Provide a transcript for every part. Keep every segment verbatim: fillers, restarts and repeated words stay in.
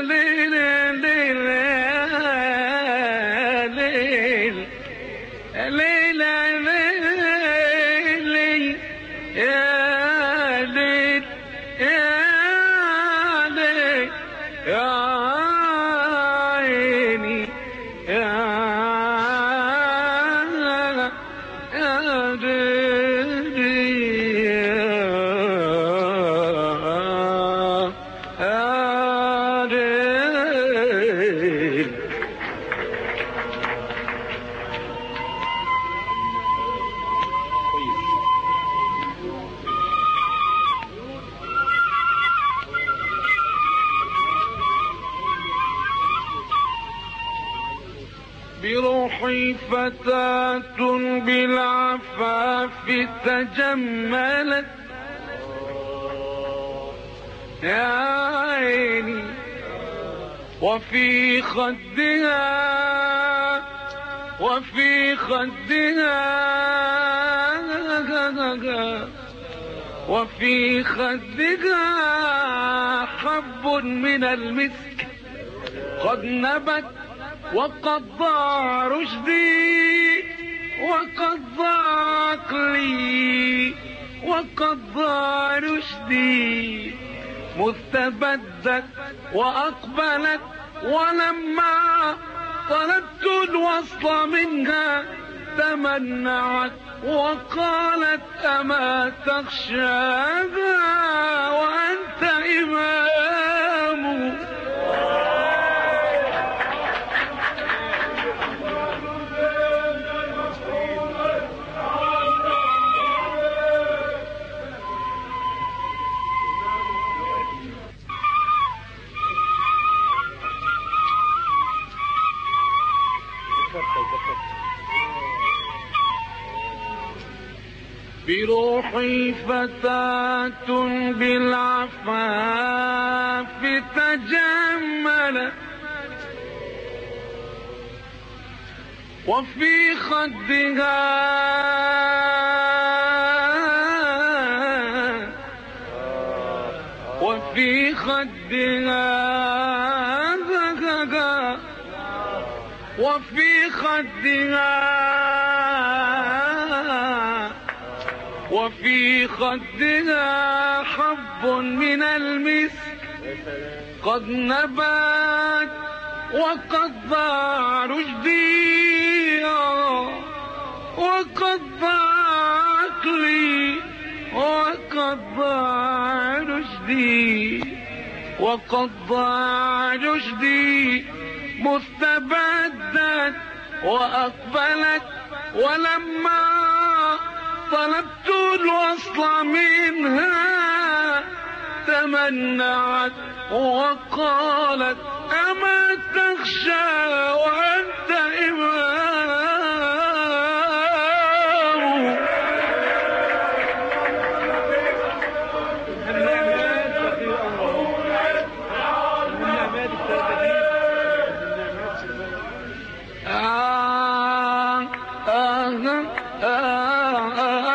بروحي فتاة بالعفاف تجملت يا عيني، وفي خدها وفي خدها وفي خدها حب من المسك قد نبت وقد ضاع رشدي وقد ضاع عقلي وقد ضاع رشدي، مستبدت وأقبلت ولما طلبت الوصل منها تمنعت وقالت أما تخشاها وأنت إمام. بروحي فتاة بالعفاف تجملت وفي خدها وفي خدها وفي خدها وفي خدها حب من المسك قد نبت وقد ضاع رشدي وقد ضاع عقلي وقد ضاع رشدي وقد ضاع رشدي، مستبدت وأقبلت ولما طلبت الوصل منها تمنعت وقالت أما تخشى وأنت إمام. آه آه آه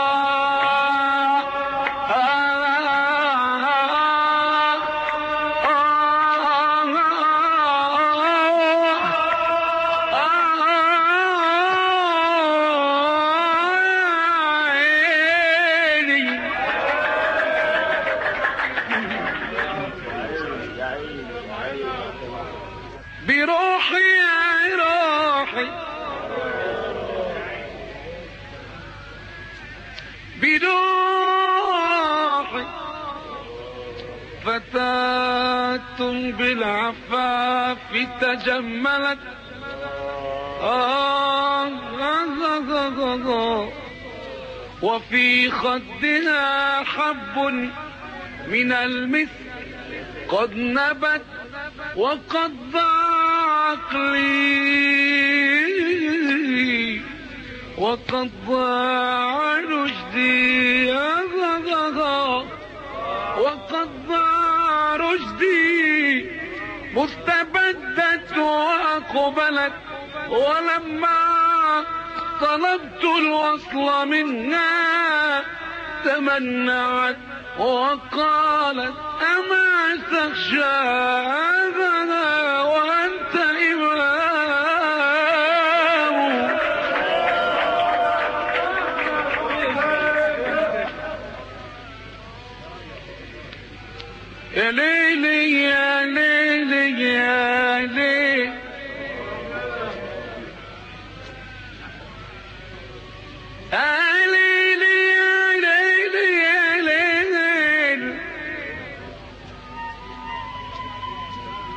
بروحي يا روحي بروحي فتاة بالعفاف تجملت آه وفي خدها حب من المسك قد نبت وقد ضاع عقلي وقد ضاع رشدي وقد ضاع رشدي، مستبدت وأقبلت ولما طلبت الوصل منها تمنعت وقالت أما تخشى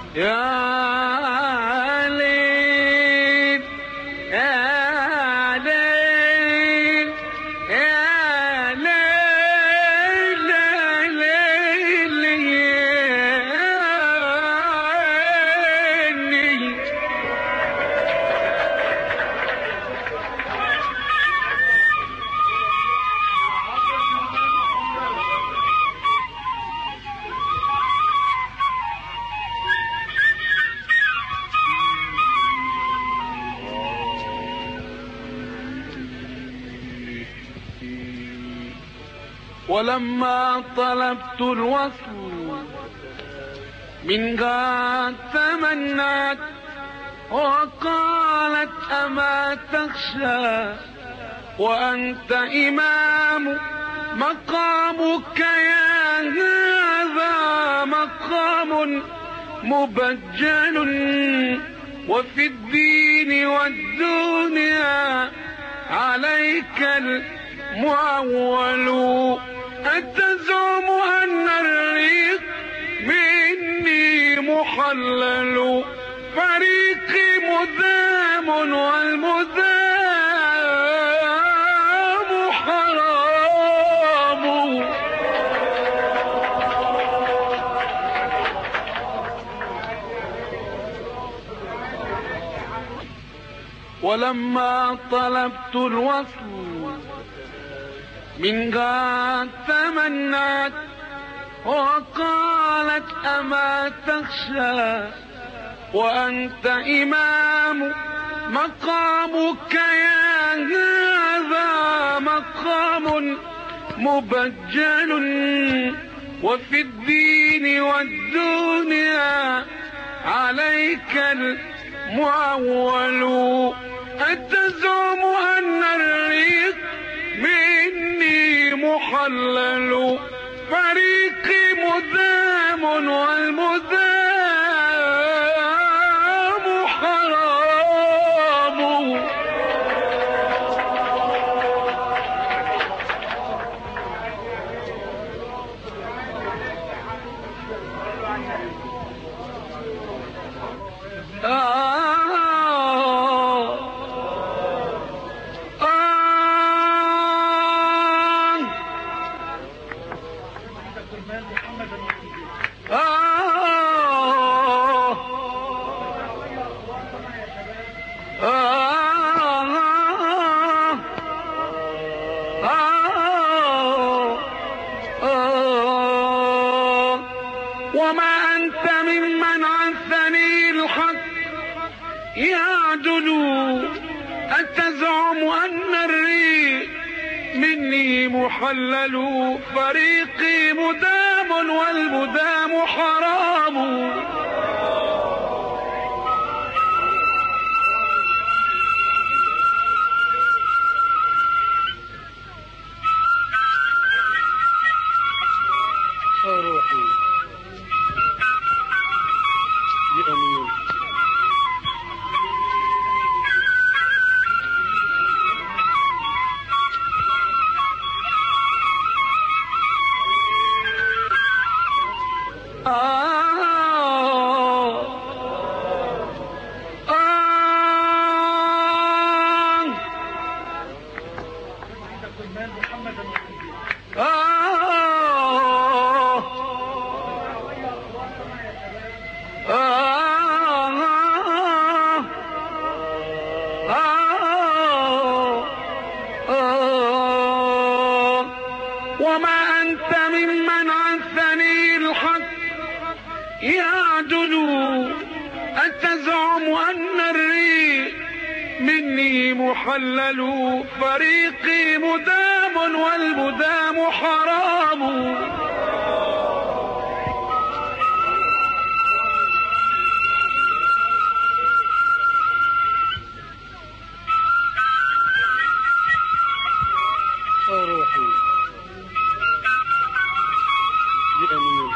يا ليل يا ليل يا ليل ليل يا ولما طلبت الوصل منها تمنت وقالت أما تخشى وأنت إمام مقامك يا هذا مقام مبجل وفي الدين والدنيا عليك المعول أتزعم أن الريق مني محلل فريقي مذام والمذام حرام ولما طلبت الوصل منها تمنت وقالت أما تخشى وأنت إمام مقامك يا هذا مقام مبجل وفي الدين والدنيا عليك المعول أتزعم أن الريق مني محلل فريقي مذام والمذام حرام آه وما أنت ممن عن ثني الحق يعدل أتزعم أن الريق مني محلل فريقي مدام والمدام حرام روحي بأمين وما أنت ممن عن ثني الحق يعدل أتزعم أن الريق مني محلل فريقي مدام والمدام حرام روحي بأمين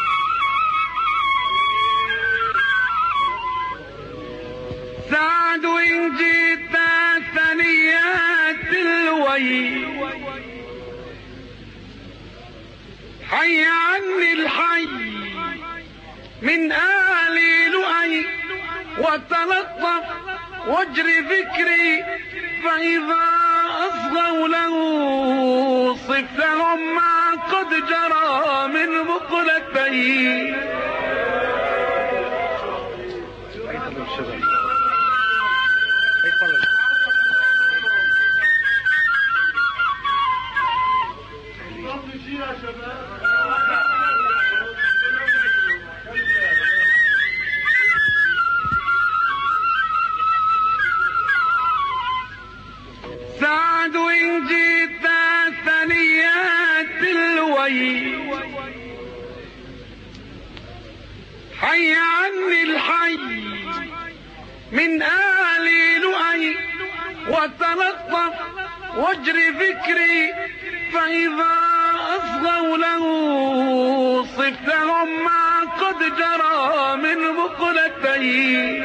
سعد لؤي حي عني الحي من آل لؤي وتلطف واجري ذكري فإذا أصغوا له صف لهم ما قد جرى من بطلتي. سعد إن جئت ثنيات اللوي حي عني الحي من آل لؤي وتلطف واجري ذكري فإذا أصغوا له صف لهم ما قد جرى من بطلتي.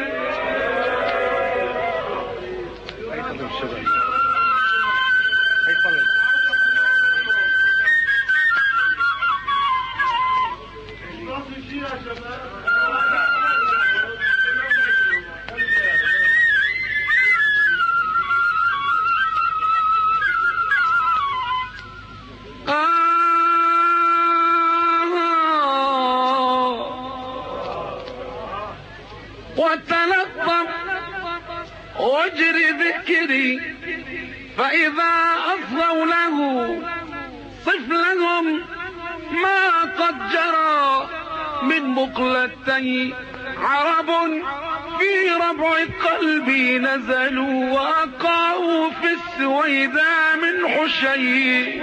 وتلطف واجري ذكري فإذا أصغوا له صف لهم ما قد جرى من مقلتي. عرب في ربع قلبي نزلوا وأقعوا في السويداء من حشي.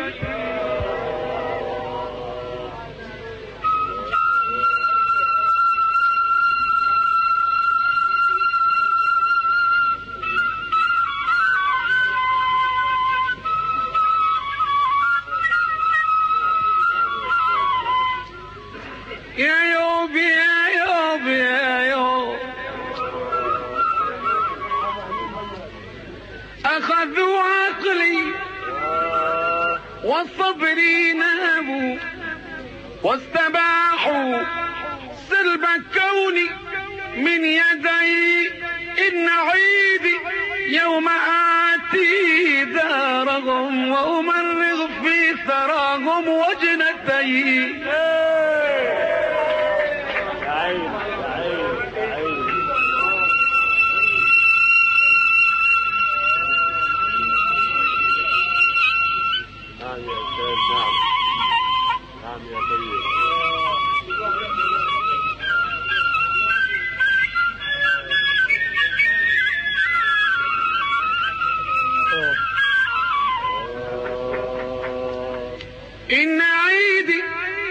يا يوب يا يوب يا يوب أخذوا عقلي وصبري نهبوا واستباحوا سلب كوني من يدي. إن عيدي يوم آتي دارهم وأمرغ في ثراهم وجنتي. إن عيدي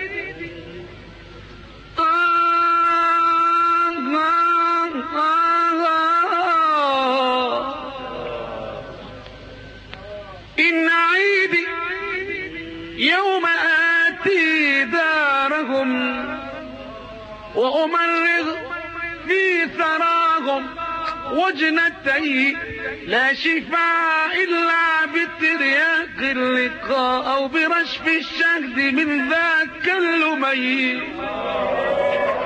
آه آه آه إن عيدي يوم آتي دارهم وأمرغ في ثراهم وجنتي. لا شفاء إلا بترياق اللقاء أو برشف الشهد من ذاك اللمي.